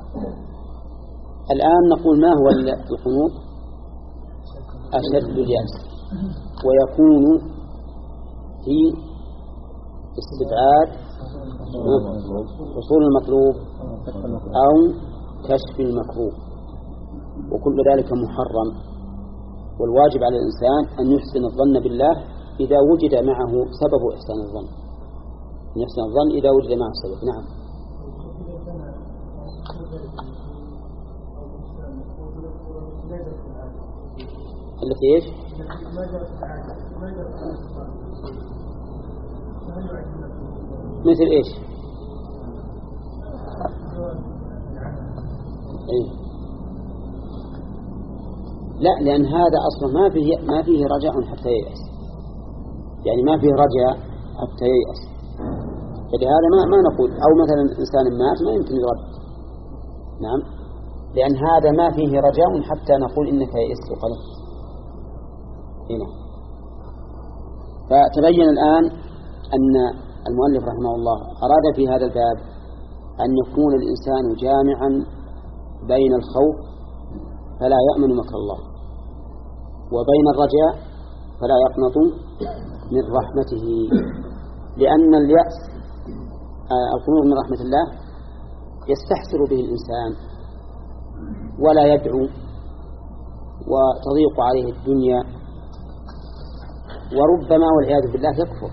الآن نقول ما هو القنوط؟ أشد اليأس، ويكون في استبعاد حصول المطلوب أو كشف المكروه، وكل ذلك محرم. والواجب على الإنسان أن يحسن الظن بالله إذا وجد معه سبب إحسان الظن، أن يحسن الظن إذا وجد معه سبب. نعم. التي إيش؟ مثل إيش؟ إيه؟ لا، لأن هذا أصلا ما فيه ما فيه رجاء حتى ييأس، يعني ما فيه رجاء حتى ييأس. فلهذا ما ما نقول أو مثلا إنسان مات ما يمكن يرد. نعم، لأن هذا ما فيه رجاء حتى نقول إنك يئست وقلت. هنا فتبين الآن أن المؤلف رحمه الله أراد في هذا الباب أن يكون الإنسان جامعا بين الخوف فلا يأمن مكر الله وبين الرجاء فلا يقنط من رحمته، لأن اليأس القنوط من رحمة الله يستحسر به الإنسان ولا يدعو وتضيق عليه الدنيا، وربما والعياذ بالله يكفر،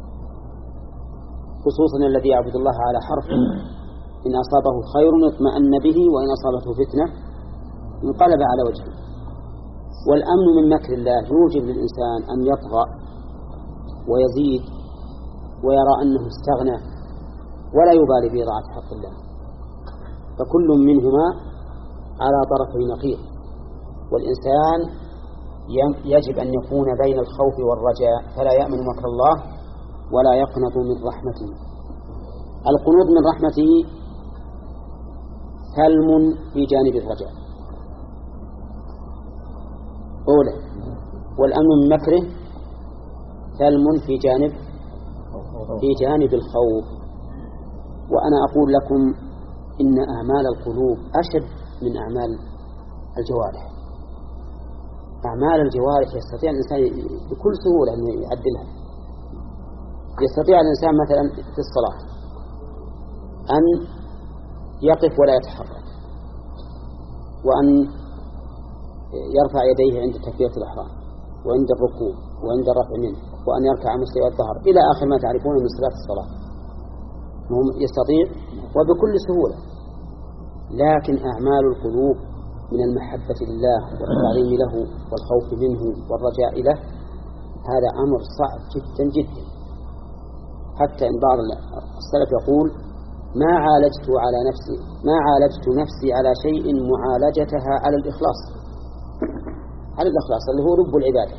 خصوصا الذي يعبد الله على حرف، إن أصابه خير اطمأن به وإن أصابته فتنة انقلب على وجهه. والأمن من مكر الله يوجب للإنسان أن يطغى ويزيد ويرى أنه استغنى ولا يبالي بإضاعة حق الله، فكل منهما على طرفي نقيض. والإنسان يجب أن يكون بين الخوف والرجاء فلا يأمن مكر الله ولا يقنط من رحمته. القنوط من رحمته سلم في جانب الرجاء أولا، والأمن من مكره سلم في جانب في جانب الخوف. وأنا أقول لكم إن أعمال القلوب أشد من أعمال الجوارح. أعمال الجوارح يستطيع الإنسان بكل سهولة أن يعدلها. يستطيع الإنسان مثلا في الصلاة أن يقف ولا يتحرك، وأن يرفع يديه عند تكبيرة الإحرام وعند الركوع وعند الرفع منه، وأن يركع مستوى الظهر إلى آخر ما تعرفون من صلاة الصلاة. يستطيع وبكل سهولة. لكن أعمال القلوب من المحبة لله والتعظيم له والخوف منه والرجاء له هذا أمر صعب جدا جدا، حتى إن بعض السلف يقول ما عالجت على نفسي ما عالجت نفسي على شيء معالجتها على الإخلاص على الإخلاص اللي هو رب العبادة.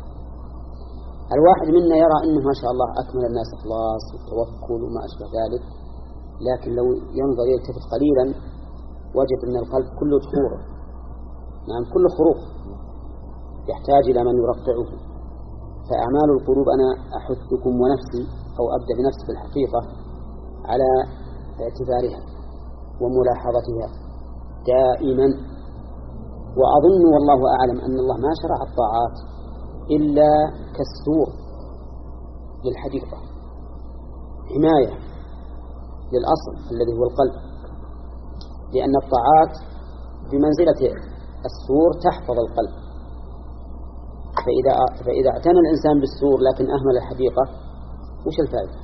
الواحد منا يرى أنه ما شاء الله أكمل الناس إخلاص والتوكل وما أشبه ذلك، لكن لو ينظر يلتفت قليلا وجد أن القلب كله جحور، نعم كله خروق، يحتاج إلى من يرقعه. فأعمال القلوب أنا أحثكم ونفسي أو أبدأ بنفسي في الحقيقة على اعتبارها وملاحظتها دائما. وأظن والله أعلم أن الله ما شرع الطاعات إلا كالسور للحديقة، حماية للأصل الذي هو القلب، لأن الطاعات بمنزلة السور تحفظ القلب. فإذا فإذا اعتنى الإنسان بالسور لكن أهمل الحديقة وش الفائدة؟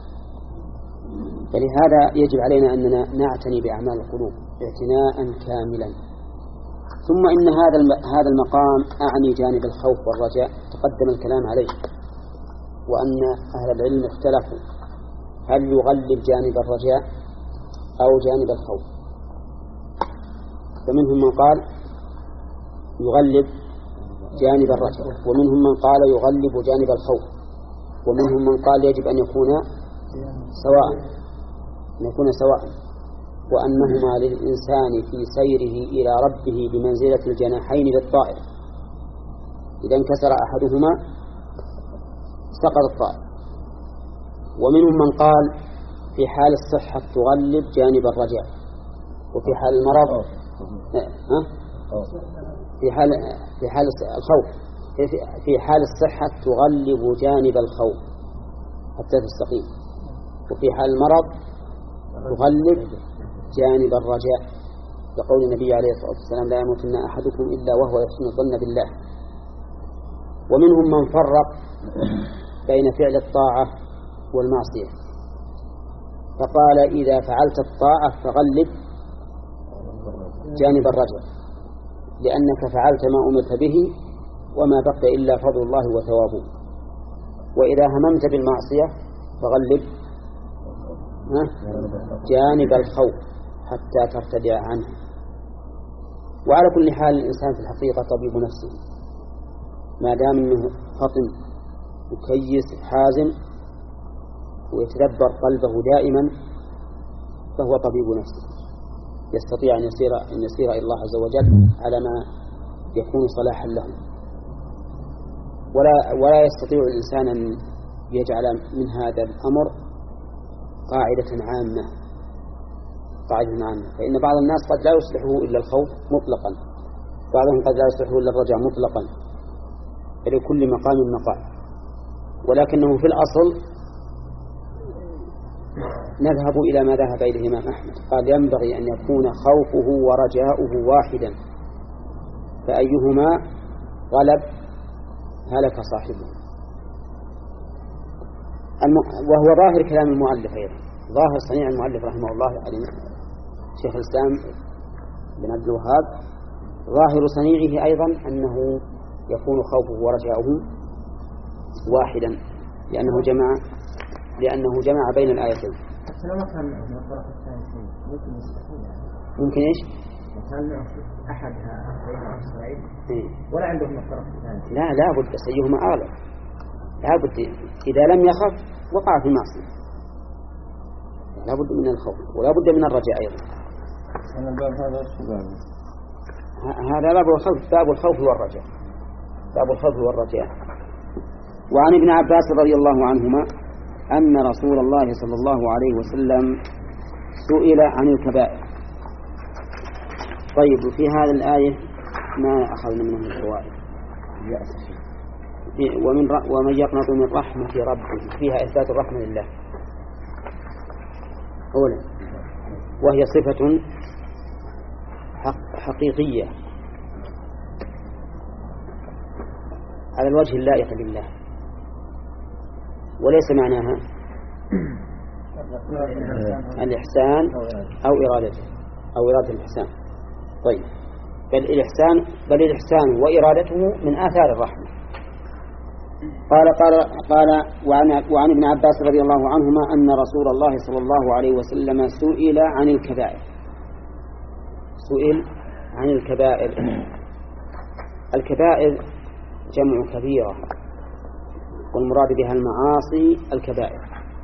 فلهذا يجب علينا أننا نعتني بأعمال القلوب اعتناء كاملا، ثم إن هذا هذا المقام أعني جانب الخوف والرجاء تقدم الكلام عليه، وأن أهل العلم اختلفوا هل يغلب جانب الرجاء أو جانب الخوف. فمنهم من قال يغلب جانب الرجاء، ومنهم من قال يغلب جانب الخوف، ومنهم من قال يجب أن يكون سواء أن يكون سواء وأنهما للإنسان في سيره إلى ربه بمنزلة الجناحين للطائر، إذا انكسر أحدهما سقط الطائر. ومنهم من قال في حال الصحة تغلب جانب الرجاء، وفي حال المرض في حال في حال الخوف في حال الصحة تغلب جانب الخوف حتى تستقيم، وفي حال المرض تغلب جانب الرجاء، لقول النبي عليه الصلاة والسلام لا يموتن أحدكم إلا وهو يحسن الظن بالله. ومنهم من فرق بين فعل الطاعة والمعصية، فقال إذا فعلت الطاعة فغلب جانب الرجاء لأنك فعلت ما أمرت به وما بقي إلا فضل الله وثوابه، وإذا هممت بالمعصية فغلب جانب الخوف حتى ترتدع عنه. وعلى كل حال الإنسان في الحقيقة طبيب نفسه، ما دام أنه فطن وكيس حازم ويتدبر قلبه دائما فهو طبيب نفسه، يستطيع أن يسير, أن يسير إلى الله عز وجل على ما يكون صلاحا له. ولا, ولا يستطيع الإنسان أن يجعل من هذا الأمر قاعدة عامة قاعدة عامة فإن بعض الناس قد لا يصلحه إلا الخوف مطلقا، بعضهم قد لا يصلحه إلا الرجاء مطلقا، لكل مقام مقام. ولكنه في الأصل نذهب إلى ما ذهب إليه الإمام أحمد، قال ينبغي أن يكون خوفه ورجاؤه واحدا، فأيهما غلب هلك صاحبه. وهو ظاهر كلام المؤلف أيضا، ظاهر صنيع المؤلف رحمه الله عليه شيخ الإسلام بن عبد الوهاب، ظاهر صنيعه أيضا أنه يكون خوفه ورجاؤه واحدا لأنه جمع لأنه جمع بين الآيتين. ممكن إيش؟ مثلا أحد بين إسرائيل ولا عندهم الطرف الثاني. لا لا بد أيهما أغلب، لا بد إذا لم يخف وقع في المعصية، لا بد من الخوف ولا بد من الرجاء أيضا. هذا باب الخوف، باب الخوف والرجاء، باب الخوف والرجاء. وعن ابن عباس رضي الله عنهما أن رسول الله صلى الله عليه وسلم سئل عن الكبائر. طيب في هذه الآية ما أخذنا منه الفوائد ومن ومن يقنط من رحمة ربه، فيها إثبات الرحمة لله أولا، وهي صفة حق حقيقية على الوجه اللائق بالله، وليس معناها الإحسان أو إرادته أو إرادة الإحسان. طيب بل الإحسان بل الإحسان وإرادته من آثار الرحمة. قال قال قال وعن, وعن ابن عباس رضي الله عنهما أن رسول الله صلى الله عليه وسلم سئل عن الكبائر. سئل عن الكبائر. الكبائر جمع كبيرة، والمراد بها المعاصي الكبائر.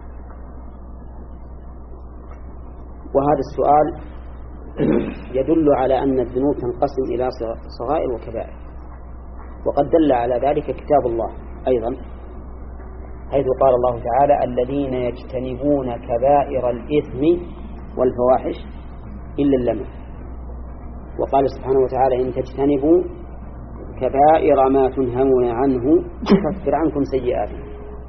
وهذا السؤال يدل على أن الذنوب تنقسم إلى صغائر وكبائر، وقد دل على ذلك كتاب الله أيضا، حيث قال الله تعالى الذين يجتنبون كبائر الإثم والفواحش إلا اللمم. وقال سبحانه وتعالى إن تجتنبوا كبائر ما تنهون عنه يكفر عنكم سيئاتكم.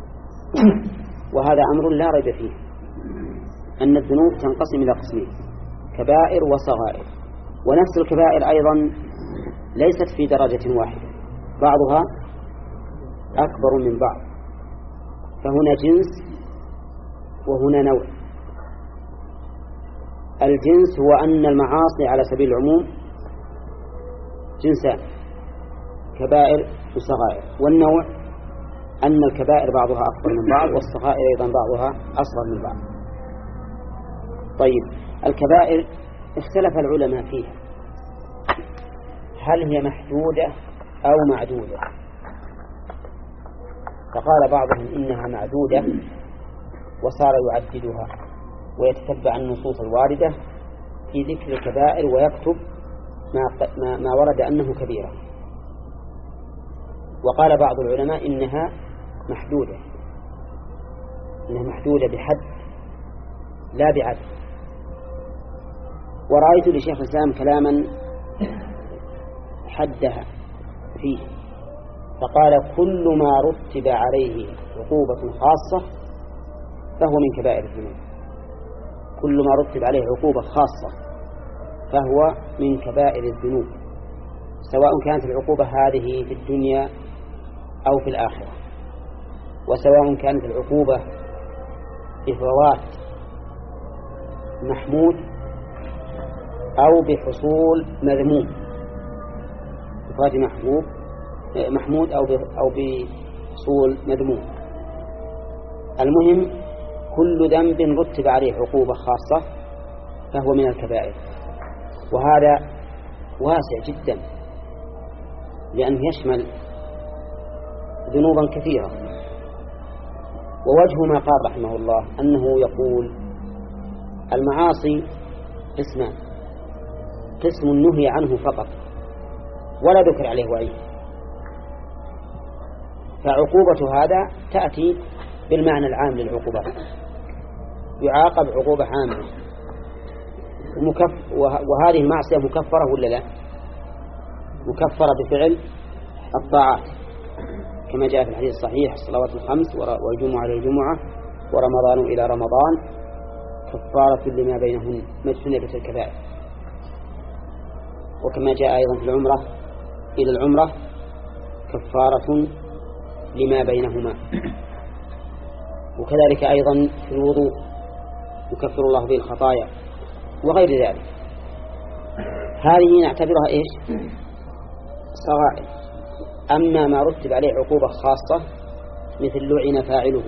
وهذا أمر لا ريب فيه أن الذنوب تنقسم إلى قسمين، كبائر وصغائر. ونفس الكبائر أيضا ليست في درجة واحدة، بعضها أكبر من بعض، فهنا جنس وهنا نوع. الجنس هو أن المعاصي على سبيل العموم جنسان، كبائر وصغائر. والنوع أن الكبائر بعضها أكبر من بعض، والصغائر أيضا بعضها أصغر من بعض. طيب، الكبائر اختلف العلماء فيها، هل هي محدودة أو معدودة؟ فقال بعضهم إنها معدودة، وصار يعددها ويتتبع النصوص الواردة في ذكر الكبائر ويكتب ما, ما ورد أنه كبيرة. وقال بعض العلماء إنها محدودة، إنها محدودة بحد لا بعدد. ورأيت لشيخ الإسلام كلاما حدها فيه، فقال كل ما رتب عليه عقوبة خاصة فهو من كبائر الذنوب. كل ما رتب عليه عقوبة خاصة فهو من كبائر الذنوب، سواء كانت العقوبة هذه في الدنيا أو في الآخرة، وسواء كانت العقوبة بفوات محمود أو بحصول مذموم، بفوات محبوب محمود أو أو بحصول مذموم. المهم كل ذنب رتب عليه عقوبة خاصة فهو من الكبائر، وهذا واسع جدا لأنه يشمل ذنوبا كثيرة. ووجه ما قال رحمه الله أنه يقول المعاصي قسمان: قسم نهي عنه فقط ولا ذكر عليه وعيد، فعقوبة هذا تأتي بالمعنى العام للعقوبات، يعاقب عقوبة عامة، وهذه المعصية مكفرة ولا لا؟ مكفرة بفعل الطاعات، كما جاء في الحديث الصحيح: الصلوات الخمس والجمعة إلى الجمعة ورمضان إلى رمضان كفارة لما بينهن ما اجتنبت الكبائر. وكما جاء أيضا في العمرة إلى العمرة كفارة لما بينهما. وكذلك أيضا في الوضوء يكفر الله به الخطايا وغير ذلك. هذه نعتبرها إيش؟ صغائر. أما ما رتب عليه عقوبة خاصة مثل لعن فاعله،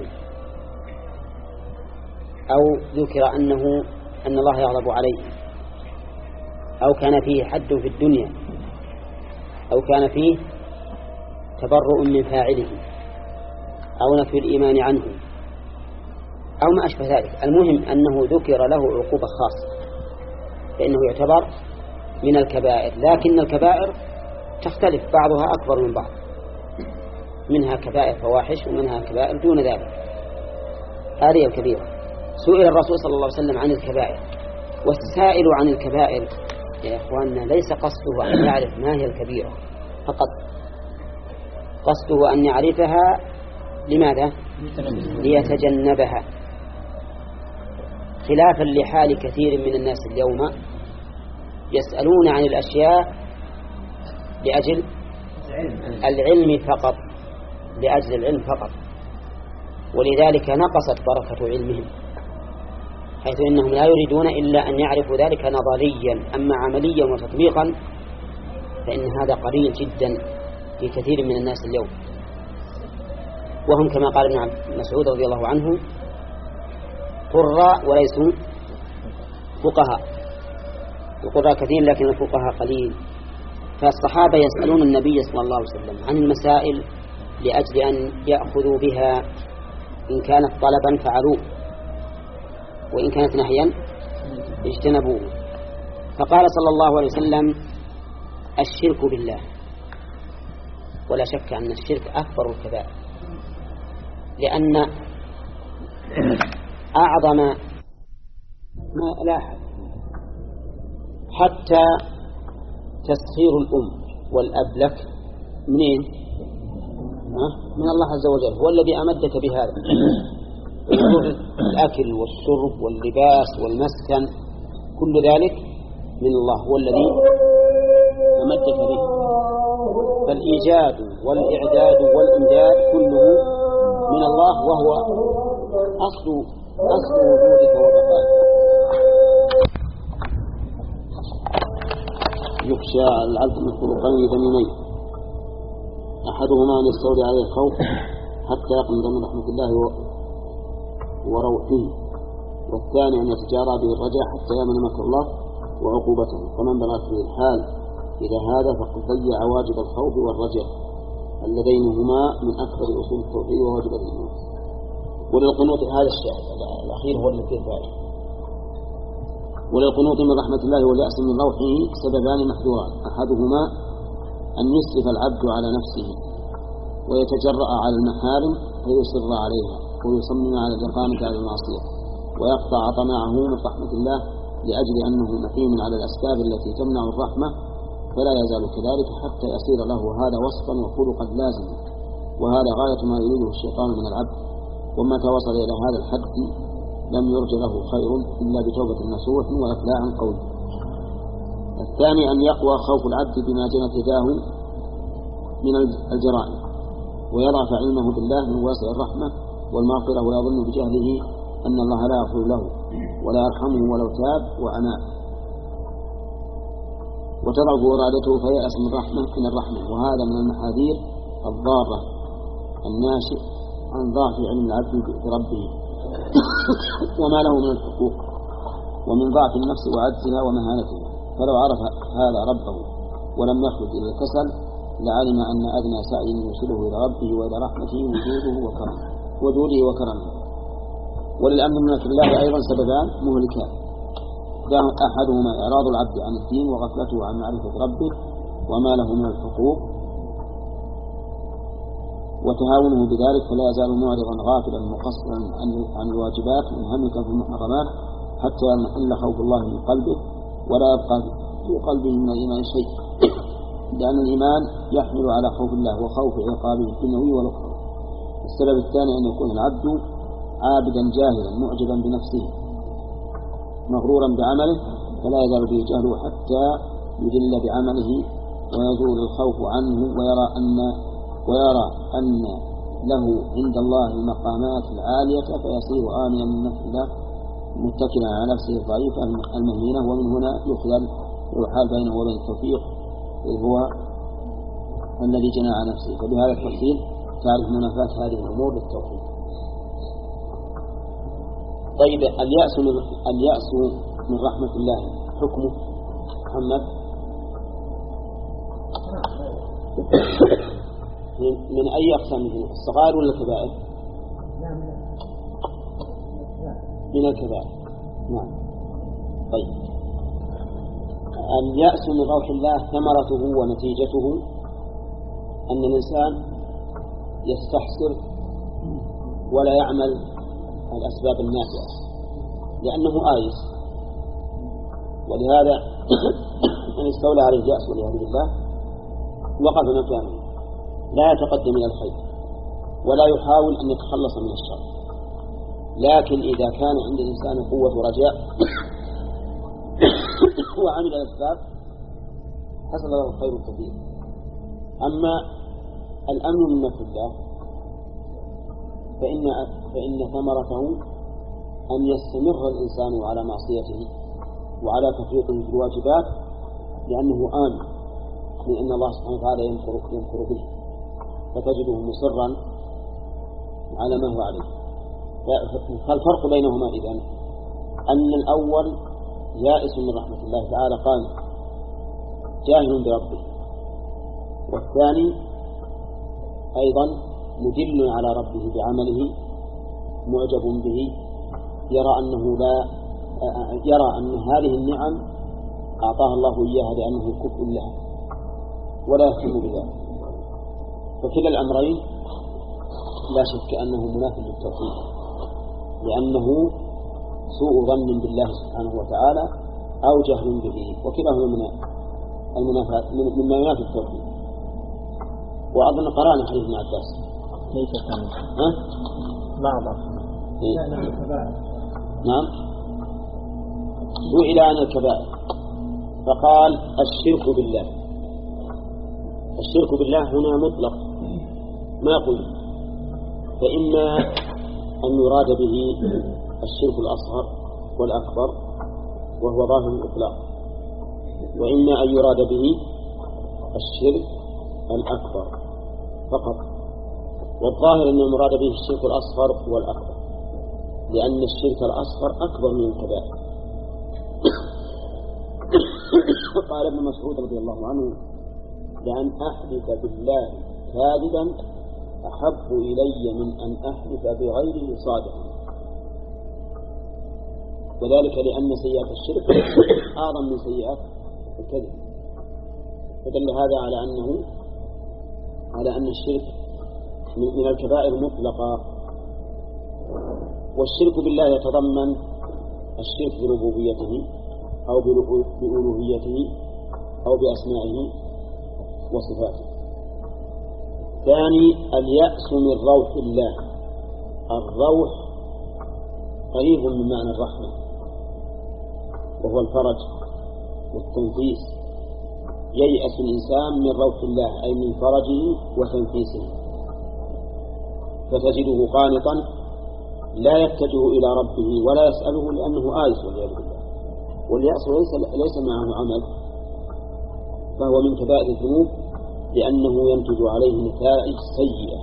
أو ذكر أنه أن الله يغضب عليه، أو كان فيه حد في الدنيا، أو كان فيه تبرؤ من فاعله، أو نفي الإيمان عنه، أو ما أشبه ذلك. المهم أنه ذكر له عقوبة خاصة فإنه يعتبر من الكبائر. لكن الكبائر تختلف، بعضها أكبر من بعض، منها كبائر فواحش ومنها كبائر دون ذلك. هذه الكبيرة. سئل الرسول صلى الله عليه وسلم عن الكبائر، والسائل عن الكبائر يا إخواننا ليس قصده أن يعرف ما هي الكبيرة فقط، قصده أن يعرفها. لماذا؟ ليتجنبها، خلافا لحال كثير من الناس اليوم يسألون عن الأشياء لأجل العلم فقط، لأجل العلم فقط، ولذلك نقصت بركة علمهم، حيث إنهم لا يريدون إلا أن يعرفوا ذلك نظريا. أما عمليا وتطبيقا فإن هذا قليل جدا في كثير من الناس اليوم، وهم كما قال ابن مسعود رضي الله عنه قراء وليسوا فقهاء. القراء كثير لكن الفقهاء قليل. فالصحابة يسألون النبي صلى الله عليه وسلم عن المسائل لأجل أن يأخذوا بها، إن كانت طلبا فعلوه، وإن كانت نهيا اجتنبوه. فقال صلى الله عليه وسلم: الشرك بالله. ولا شك أن الشرك أكبر الكبائر، لأن أعظم ما لاحظ حتى تسخير الأم والأب لك منين؟ من الله عز وجل، هو الذي أمدك بهذا. الأكل والشرب واللباس والمسكن كل ذلك من الله، هو الذي أمدك به. فالإيجاد والإعداد والإمداد كله من الله، وهو أصل أصل وجودك وبقائك. يخشى الشاع العبد من خلقين ذميمين، أحدهما أن يستولي عليه الخوف حتى يقنط من رحمة الله وروحه، والثاني أن يتجارى به الرجاء حتى يأمن مكر الله وعقوبته. فمن بلغت به الحال إذا هذا فقد ضيع واجب الخوف والرجاء اللذين هما من أكثر أصول التوحيد وواجب الإيمان. وللقنوط هذا الشاهد الأخير هو الذي فيه، وللقنوط من رحمة الله واليأس من روحه سببان محذوران، أحدهما أن يسرف العبد على نفسه ويتجرأ على المحارم فيصر عليها ويصمم على الإقامة على المعصية ويقطع طمعه من رحمة الله لأجل أنه محيم على الأسباب التي تمنع الرحمة، فلا يزال كذلك حتى يصير له هذا وصفا وخلقا لازما، وهذا غاية ما يريده الشيطان من العبد. ومتى وصل إلى هذا الحد لم يرج له خير إلا بتوبة نصوح وإقلاع قوي. الثاني أن يقوى خوف العبد بما جنت يداه من الجرائم ويضعف علمه بالله من واسع الرحمة والمغفرة ويظن بجهله أن الله لا يغفر له ولا يرحمه ولو تاب وأناب، وتضعف إرادته فيأس من رحمة من الرحمة. وهذا من المحاذير الضارة الناشئ عن ضعف علم العبد بربه وما له من الحقوق ومن ضعف النفس وعجزها ومهانتها. فلو عرف هذا ربه ولم يخرج إلى الكسل لعلم أن أدنى سعي يوصله إلى ربه وإلى رحمته وجوده وكرمه وجوده وكرمه. وللأمن من الله أيضا سببان مهلكان، أحدهما إعراض العبد عن الدين وغفلته عن معرفة ربه وما له من الحقوق وتهاونه بذلك، فلا يزال معرضا غافلا مقصرا عن الواجبات منهمكا في المحرمات حتى ينحل خوف الله من قلبه ولا يبقى في قلبه من الإيمان شيء، لأن الإيمان يحمل على خوف الله وخوف عقابه الدنيوي والأخرى. السبب الثاني أن يكون العبد عابدا جاهلا معجبا بنفسه مغرورا بعمله، فلا يزال به جهله حتى يدل بعمله ويزول الخوف عنه ويرى أن ويرى أن له عند الله المقامات العالية فيصير آمنا من نفس الله متكلا على نفسه الضعيفة المهينة. ومن هنا يخلل ويحال بينه وبين التوفيق وهو الذي جنى على نفسه. فبهذا التفصيل تعرف منافاة هذه الأمور للتوحيد. طيب اليأس من اليأس من رحمة الله حكمه محمد من أي أقسام؟ الصغائر ولا الكبائر؟ من الكبائر. نعم. طيب اليأس من روح الله ثمرته ونتيجته أن الإنسان يستحسر ولا يعمل الأسباب النافعة لأنه آيس، ولهذا من استولى عليه اليأس والعياذ بالله وقف مكانه لا يتقدم إلى الخير ولا يحاول أن يتخلص من الشر. لكن إذا كان عند الإنسان قوة رجاء وعمل الأسباب حصل له الخير الكثير. أما الأمن من مكر الله فإن فإن ثمرته أن يستمر الإنسان على معصيته وعلى تفريطه في الواجبات لأنه آمن من أن الله سبحانه وتعالى يمكر يمكر به، فتجده مصرا على ما هو عليه. فالفرق بينهما إذن أن الأول يائس من رحمة الله تعالى قال جاهل بربه، والثاني أيضا مدل على ربه بعمله معجب به يرى أنه لا يرى أن هذه النعم أعطاها الله إياها لأنه كفء لها ولا يهتم بذلك. فكلا الأمرين لا شك أنه مناف للتوحيد لأنه سوء ظن بالله سبحانه وتعالى أو جهل به، وكلاهما من المنافات مما ينافي التوحيد. وأظن قرأنا حديث ابن عباس ليس كامل ها؟ بعض إيه؟ نعم. سئل عن الكبائر فقال الشرك بالله. الشرك بالله هنا مطلق ما قلت، فإما أن يراد به الشرك الأصغر والأكبر وهو ظاهر الإطلاق، وإما أن يراد به الشرك الأكبر فقط، والظاهر أن المراد به الشرك الأصغر والأكبر، لأن الشرك الأصغر أكبر من الكبائر. قال ابن مسعود رضي الله عنه: لأن أحلف بالله كاذبا أحب إلي من أن أحلف بغيره صادقا، وذلك لأن سيئات الشرك أعظم من سيئات الكذب. فدل هذا على أنه على أن الشرك من الكبائر مطلقا. والشرك بالله يتضمن الشرك بربوبيته أو بألوهيته أو بأسمائه وصفاته. ثاني: اليأس من روح الله. الروح قريب من معنى الرحمة، وهو الفرج والتنفيس. ييأس الإنسان من روح الله أي من فرجه وتنفيسه، فتجده قانطا لا يتجه إلى ربه ولا يسأله لأنه آيس والعياذ بالله. واليأس ليس, ليس معه عمل، فهو من كبائر الذنوب لأنه ينتج عليه نتائج سيئة.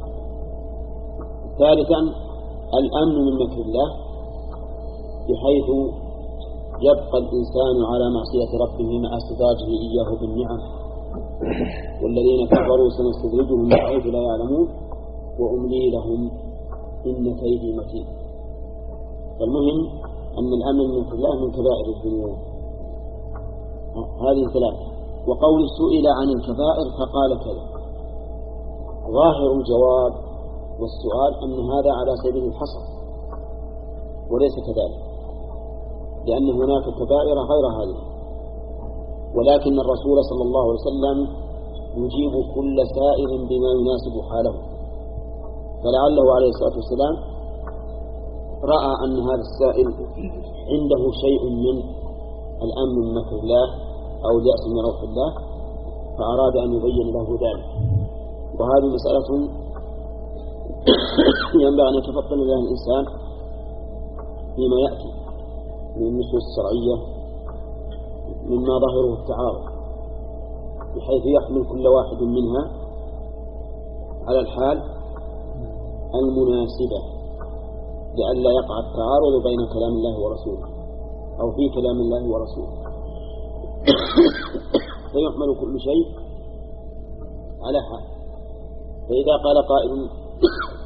ثالثا: الأمن من مكر الله، بحيث يبقى الإنسان على معصية ربه مع استدراجه إياه بالنعم. والذين كفروا سنستدرجهم من حيث لا يعلمون وأملي لهم إن كيدي متين. فالمهم أن الأمن من مكر الله من كبائر الذنوب. هذه ثلاثة. وقول سئل عن الكبائر فقال كذا. ظاهر الجواب والسؤال أن هذا على سبيل الحصر، وليس كذلك، لأن هناك كبائر غير هذه، ولكن الرسول صلى الله عليه وسلم يجيب كل سائل بما يناسب حاله. فلعله عليه الصلاة والسلام رأى أن هذا السائل عنده شيء من الأمن من مكر الله أو اليأس من روح الله، فأراد أن يبين له ذلك. وهذه مسألة ينبغي أن يتفطن لها الإنسان فيما يأتي من النصوص الشرعية مما ظاهره التعارض، بحيث يحمل كل واحد منها على الحال المناسبة، لئلا يقع التعارض بين كلام الله ورسوله أو في كلام الله ورسوله. فيحمل كل شيء على حال. فإذا قال قائل